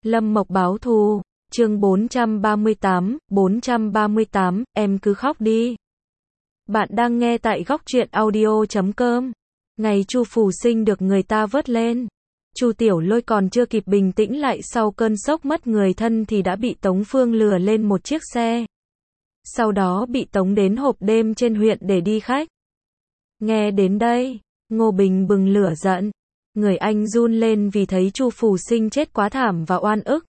Lâm Mộc báo thù, chương 438, em cứ khóc đi. Bạn đang nghe tại góc truyện audio.com. Ngày Chu Phù Sinh được người ta vớt lên. Chu Tiểu Lôi còn chưa kịp bình tĩnh lại sau cơn sốc mất người thân thì đã bị Tống Phương lừa lên một chiếc xe. Sau đó bị tống đến hộp đêm trên huyện để đi khách. Nghe đến đây, Ngô Bình bừng lửa giận. Người anh run lên vì thấy Chu Phù Sinh chết quá thảm và oan ức.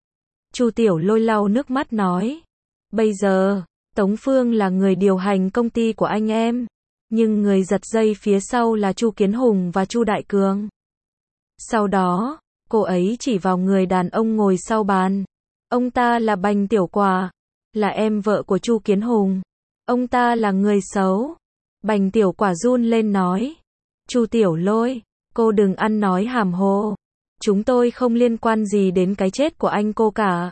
Chu Tiểu Lôi lau nước mắt nói. Bây giờ, Tống Phương là người điều hành công ty của anh em. Nhưng người giật dây phía sau là Chu Kiến Hùng và Chu Đại Cường. Sau đó, cô ấy chỉ vào người đàn ông ngồi sau bàn. Ông ta là Bành Tiểu Quả, là em vợ của Chu Kiến Hùng. Ông ta là người xấu. Bành Tiểu Quả run lên nói. Chu Tiểu Lôi, cô đừng ăn nói hàm hồ. Chúng tôi không liên quan gì đến cái chết của anh cô cả.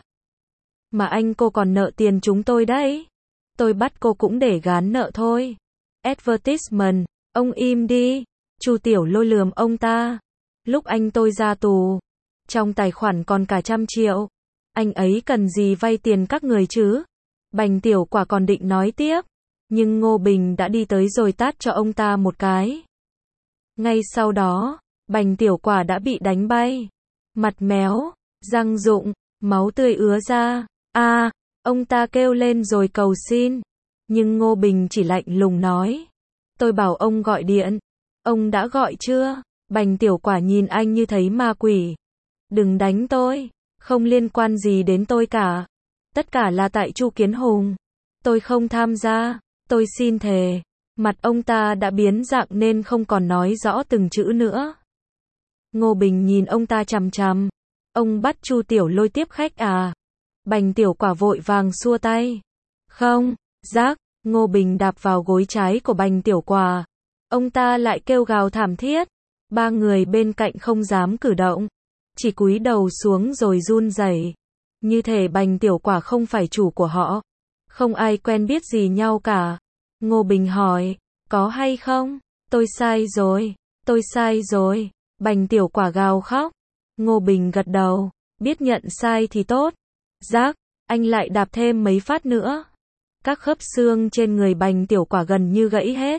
Mà anh cô còn nợ tiền chúng tôi đấy. Tôi bắt cô cũng để gán nợ thôi. Advertisement, ông im đi. Chu Tiểu Lôi lườm ông ta. Lúc anh tôi ra tù, trong tài khoản còn cả 100 triệu. Anh ấy cần gì vay tiền các người chứ? Bành Tiểu Quả còn định nói tiếp, nhưng Ngô Bình đã đi tới rồi tát cho ông ta một cái. Ngay sau đó, Bành Tiểu Quả đã bị đánh bay. Mặt méo, răng rụng, máu tươi ứa ra. Ông ta kêu lên rồi cầu xin. Nhưng Ngô Bình chỉ lạnh lùng nói. Tôi bảo ông gọi điện. Ông đã gọi chưa? Bành Tiểu Quả nhìn anh như thấy ma quỷ. Đừng đánh tôi. Không liên quan gì đến tôi cả. Tất cả là tại Chu Kiến Hùng. Tôi không tham gia. Tôi xin thề. Mặt ông ta đã biến dạng nên không còn nói rõ từng chữ nữa. Ngô Bình nhìn ông ta chằm chằm. Ông bắt Chu Tiểu Lôi tiếp khách à? Bành Tiểu Quả vội vàng xua tay. Không, rác. Ngô Bình đạp vào gối trái của Bành Tiểu Quả. Ông ta lại kêu gào thảm thiết. Ba người bên cạnh không dám cử động. Chỉ cúi đầu xuống rồi run rẩy. Như thể Bành Tiểu Quả không phải chủ của họ. Không ai quen biết gì nhau cả. Ngô Bình hỏi, có hay không? Tôi sai rồi. Tôi sai rồi. Bành Tiểu Quả gào khóc. Ngô Bình gật đầu. Biết nhận sai thì tốt. Rác, anh lại đạp thêm mấy phát nữa. Các khớp xương trên người Bành Tiểu Quả gần như gãy hết.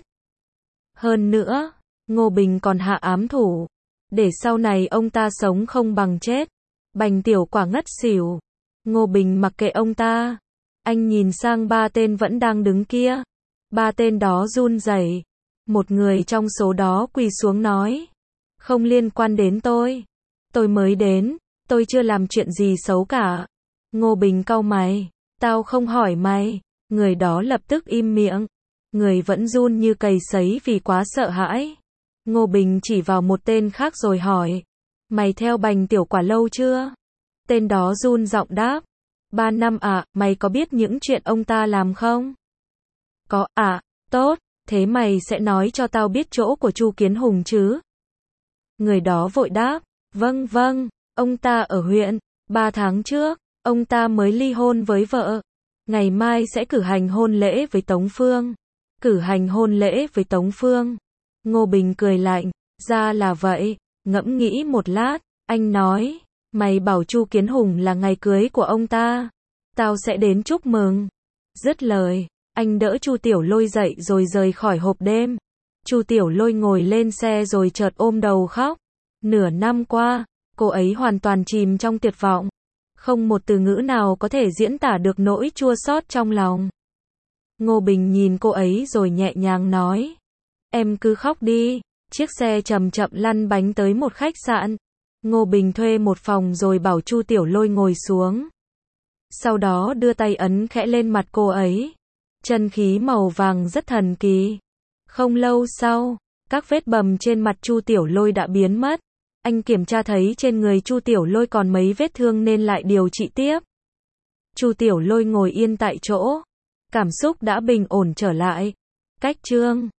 Hơn nữa, Ngô Bình còn hạ ám thủ. Để sau này ông ta sống không bằng chết. Bành Tiểu Quả ngất xỉu. Ngô Bình mặc kệ ông ta. Anh nhìn sang ba tên vẫn đang đứng kia. Ba tên đó run rẩy. Một người trong số đó quỳ xuống nói. Không liên quan đến tôi. Tôi mới đến. Tôi chưa làm chuyện gì xấu cả. Ngô Bình cau mày. Tao không hỏi mày. Người đó lập tức im miệng. Người vẫn run như cầy sấy vì quá sợ hãi. Ngô Bình chỉ vào một tên khác rồi hỏi. Mày theo Bành Tiểu Quả lâu chưa? Tên đó run giọng đáp. 3 năm ạ, mày có biết những chuyện ông ta làm không? Có ạ, tốt, thế mày sẽ nói cho tao biết chỗ của Chu Kiến Hùng chứ? Người đó vội đáp. Vâng, ông ta ở huyện. 3 tháng trước, ông ta mới ly hôn với vợ. Ngày mai sẽ cử hành hôn lễ với Tống Phương. Cử hành hôn lễ với Tống Phương. Ngô Bình cười lạnh. Ra là vậy. Ngẫm nghĩ một lát, anh nói. Mày bảo Chu Kiến Hùng là ngày cưới của ông ta. Tao sẽ đến chúc mừng. Dứt lời, anh đỡ Chu Tiểu Lôi dậy rồi rời khỏi hộp đêm. Chu Tiểu Lôi ngồi lên xe rồi chợt ôm đầu khóc. Nửa năm qua, cô ấy hoàn toàn chìm trong tuyệt vọng. Không một từ ngữ nào có thể diễn tả được nỗi chua xót trong lòng. Ngô Bình nhìn cô ấy rồi nhẹ nhàng nói. Em cứ khóc đi. Chiếc xe chậm chậm lăn bánh tới một khách sạn. Ngô Bình thuê một phòng rồi bảo Chu Tiểu Lôi ngồi xuống. Sau đó đưa tay ấn khẽ lên mặt cô ấy. Chân khí màu vàng rất thần kỳ. Không lâu sau, các vết bầm trên mặt Chu Tiểu Lôi đã biến mất. Anh kiểm tra thấy trên người Chu Tiểu Lôi còn mấy vết thương nên lại điều trị tiếp. Chu Tiểu Lôi ngồi yên tại chỗ. Cảm xúc đã bình ổn trở lại. Cách chương